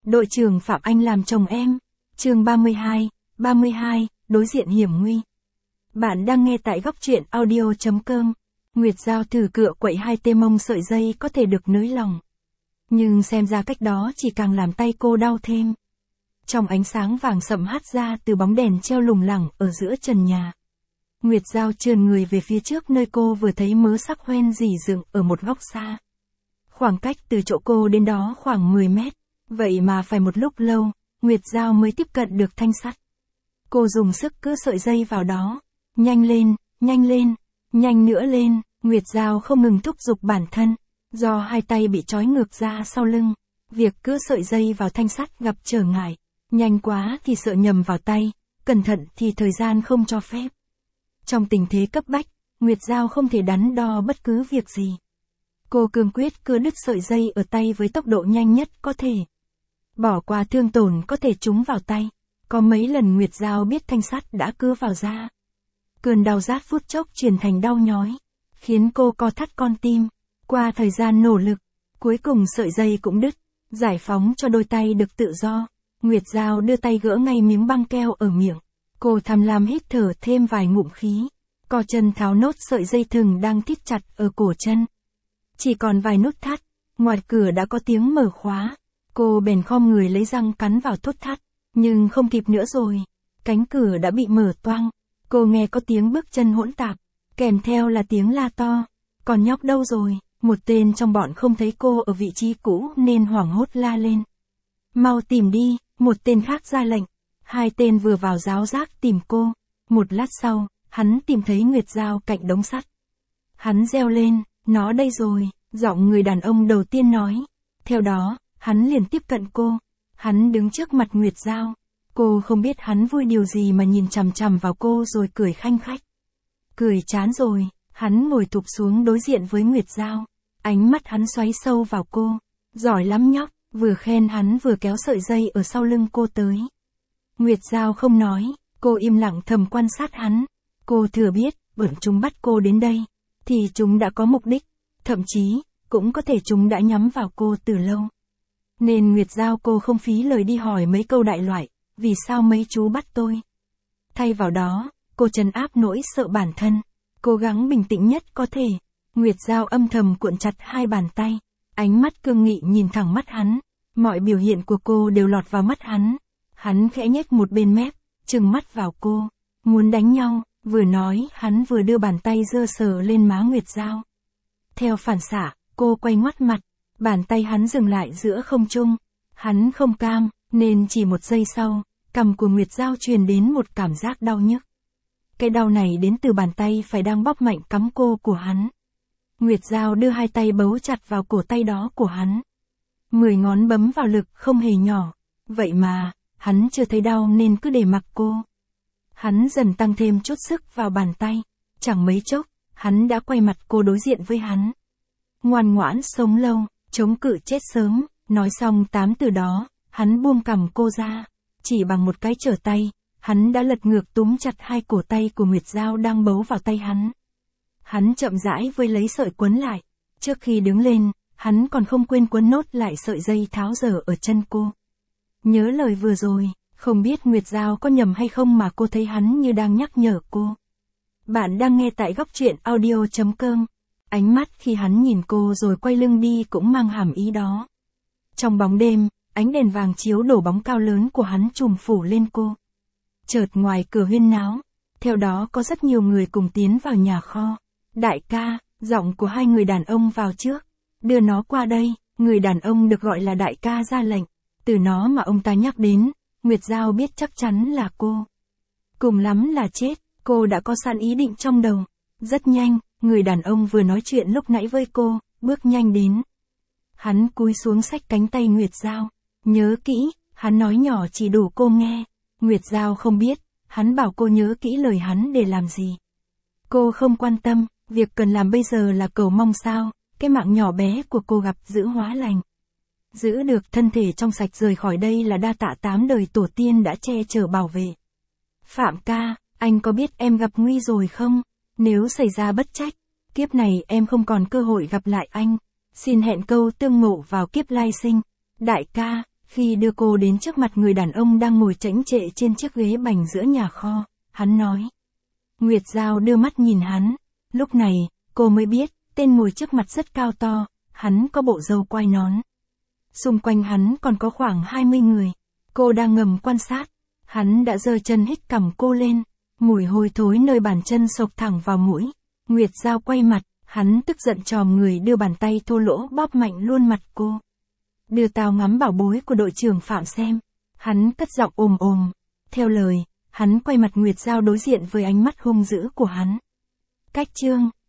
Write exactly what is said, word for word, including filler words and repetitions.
Đội trưởng Phạm Anh làm chồng em. Chương ba mươi hai, ba mươi hai, đối diện hiểm nguy. Bạn đang nghe tại góc truyện audio chấm com. Nguyệt Giao thử cựa quậy hai tê mông sợi dây có thể được nới lòng. Nhưng xem ra cách đó chỉ càng làm tay cô đau thêm. Trong ánh sáng vàng sậm hắt ra từ bóng đèn treo lủng lẳng ở giữa trần nhà. Nguyệt Giao trườn người về phía trước nơi cô vừa thấy mớ sắc hoen rỉ dựng ở một góc xa. Khoảng cách từ chỗ cô đến đó khoảng mười mét. Vậy mà phải một lúc lâu, Nguyệt Giao mới tiếp cận được thanh sắt. Cô dùng sức cứa sợi dây vào đó. Nhanh lên, nhanh lên, nhanh nữa lên, Nguyệt Giao không ngừng thúc giục bản thân. Do hai tay bị trói ngược ra sau lưng, việc cứa sợi dây vào thanh sắt gặp trở ngại. Nhanh quá thì sợ nhầm vào tay, cẩn thận thì thời gian không cho phép. Trong tình thế cấp bách, Nguyệt Giao không thể đắn đo bất cứ việc gì. Cô cương quyết cưa đứt sợi dây ở tay với tốc độ nhanh nhất có thể. Bỏ qua thương tổn có thể trúng vào tay. Có mấy lần Nguyệt Giao biết thanh sắt đã cưa vào da. Cơn đau rát phút chốc chuyển thành đau nhói, khiến cô co thắt con tim. Qua thời gian nỗ lực, cuối cùng sợi dây cũng đứt, giải phóng cho đôi tay được tự do. Nguyệt Giao đưa tay gỡ ngay miếng băng keo ở miệng. Cô tham lam hít thở thêm vài ngụm khí. Co chân tháo nốt sợi dây thừng đang thít chặt ở cổ chân. Chỉ còn vài nút thắt, ngoài cửa đã có tiếng mở khóa. Cô bèn khom người lấy răng cắn vào thốt thắt, nhưng không kịp nữa rồi. Cánh cửa đã bị mở toang. Cô nghe có tiếng bước chân hỗn tạp, kèm theo là tiếng la to. Còn nhóc đâu rồi? Một tên trong bọn không thấy cô ở vị trí cũ nên hoảng hốt la lên. Mau tìm đi, một tên khác ra lệnh. Hai tên vừa vào ráo rác tìm cô. Một lát sau, hắn tìm thấy Nguyệt Giao cạnh đống sắt. Hắn reo lên, nó đây rồi, giọng người đàn ông đầu tiên nói. Theo đó, hắn liền tiếp cận cô. Hắn đứng trước mặt Nguyệt Giao. Cô không biết hắn vui điều gì mà nhìn chằm chằm vào cô rồi cười khanh khách. Cười chán rồi, hắn ngồi thụp xuống đối diện với Nguyệt Giao. Ánh mắt hắn xoáy sâu vào cô. Giỏi lắm nhóc, vừa khen hắn vừa kéo sợi dây ở sau lưng cô tới. Nguyệt Giao không nói, cô im lặng thầm quan sát hắn. Cô thừa biết, bọn chúng bắt cô đến đây, thì chúng đã có mục đích, thậm chí, cũng có thể chúng đã nhắm vào cô từ lâu. Nên Nguyệt Giao cô không phí lời đi hỏi mấy câu đại loại, vì sao mấy chú bắt tôi. Thay vào đó, cô trấn áp nỗi sợ bản thân, cố gắng bình tĩnh nhất có thể. Nguyệt Giao âm thầm cuộn chặt hai bàn tay, ánh mắt cương nghị nhìn thẳng mắt hắn. Mọi biểu hiện của cô đều lọt vào mắt hắn. Hắn khẽ nhếch một bên mép, trừng mắt vào cô, muốn đánh nhau. Vừa nói, hắn vừa đưa bàn tay giơ sờ lên má Nguyệt Giao. Theo phản xạ, cô quay ngoắt mặt, bàn tay hắn dừng lại giữa không trung. Hắn không cam, nên chỉ một giây sau, cằm của Nguyệt Giao truyền đến một cảm giác đau nhức. Cái đau này đến từ bàn tay phải đang bóp mạnh cắm cô của hắn. Nguyệt Giao đưa hai tay bấu chặt vào cổ tay đó của hắn. Mười ngón bấm vào lực không hề nhỏ. Vậy mà, hắn chưa thấy đau nên cứ để mặc cô. Hắn dần tăng thêm chút sức vào bàn tay. Chẳng mấy chốc, hắn đã quay mặt cô đối diện với hắn. Ngoan ngoãn sống lâu, chống cự chết sớm. Nói xong tám từ đó, hắn buông cằm cô ra. Chỉ bằng một cái trở tay, hắn đã lật ngược túm chặt hai cổ tay của Nguyệt Giao đang bấu vào tay hắn. Hắn chậm rãi với lấy sợi quấn lại. Trước khi đứng lên, hắn còn không quên quấn nốt lại sợi dây tháo dở ở chân cô. Nhớ lời vừa rồi, không biết Nguyệt Giao có nhầm hay không mà cô thấy hắn như đang nhắc nhở cô. Bạn đang nghe tại góc truyện audio chấm com. Ánh mắt khi hắn nhìn cô rồi quay lưng đi cũng mang hàm ý đó. Trong bóng đêm, ánh đèn vàng chiếu đổ bóng cao lớn của hắn trùm phủ lên cô. Chợt ngoài cửa huyên náo, theo đó có rất nhiều người cùng tiến vào nhà kho. Đại ca, giọng của hai người đàn ông vào trước. Đưa nó qua đây, người đàn ông được gọi là đại ca ra lệnh. Từ nó mà ông ta nhắc đến, Nguyệt Giao biết chắc chắn là cô. Cùng lắm là chết, cô đã có sẵn ý định trong đầu. Rất nhanh, người đàn ông vừa nói chuyện lúc nãy với cô, bước nhanh đến. Hắn cúi xuống xách cánh tay Nguyệt Giao. Nhớ kỹ, hắn nói nhỏ chỉ đủ cô nghe. Nguyệt Giao không biết, hắn bảo cô nhớ kỹ lời hắn để làm gì. Cô không quan tâm, việc cần làm bây giờ là cầu mong sao, cái mạng nhỏ bé của cô gặp giữ hóa lành. Giữ được thân thể trong sạch rời khỏi đây là đa tạ tám đời tổ tiên đã che chở bảo vệ. Phạm ca, anh có biết em gặp nguy rồi không? Nếu xảy ra bất trách, kiếp này em không còn cơ hội gặp lại anh. Xin hẹn câu tương ngộ vào kiếp lai sinh. Đại ca, Khi đưa cô đến trước mặt người đàn ông đang ngồi chễnh chệ trên chiếc ghế bành giữa nhà kho, hắn nói. Nguyệt Giao đưa mắt nhìn hắn. Lúc này, cô mới biết, tên ngồi trước mặt rất cao to, hắn có bộ râu quai nón. Xung quanh hắn còn có khoảng hai mươi người. Cô đang ngầm quan sát. Hắn đã giơ chân hít cằm cô lên. Mùi hôi thối nơi bàn chân xộc thẳng vào mũi. Nguyệt Giao quay mặt, hắn tức giận chòm người đưa bàn tay thô lỗ bóp mạnh luôn mặt cô. Đưa tao ngắm bảo bối của đội trưởng Phạm xem. Hắn cất giọng ồm ồm. Theo lời, hắn quay mặt Nguyệt Giao đối diện với ánh mắt hung dữ của hắn. Cách chương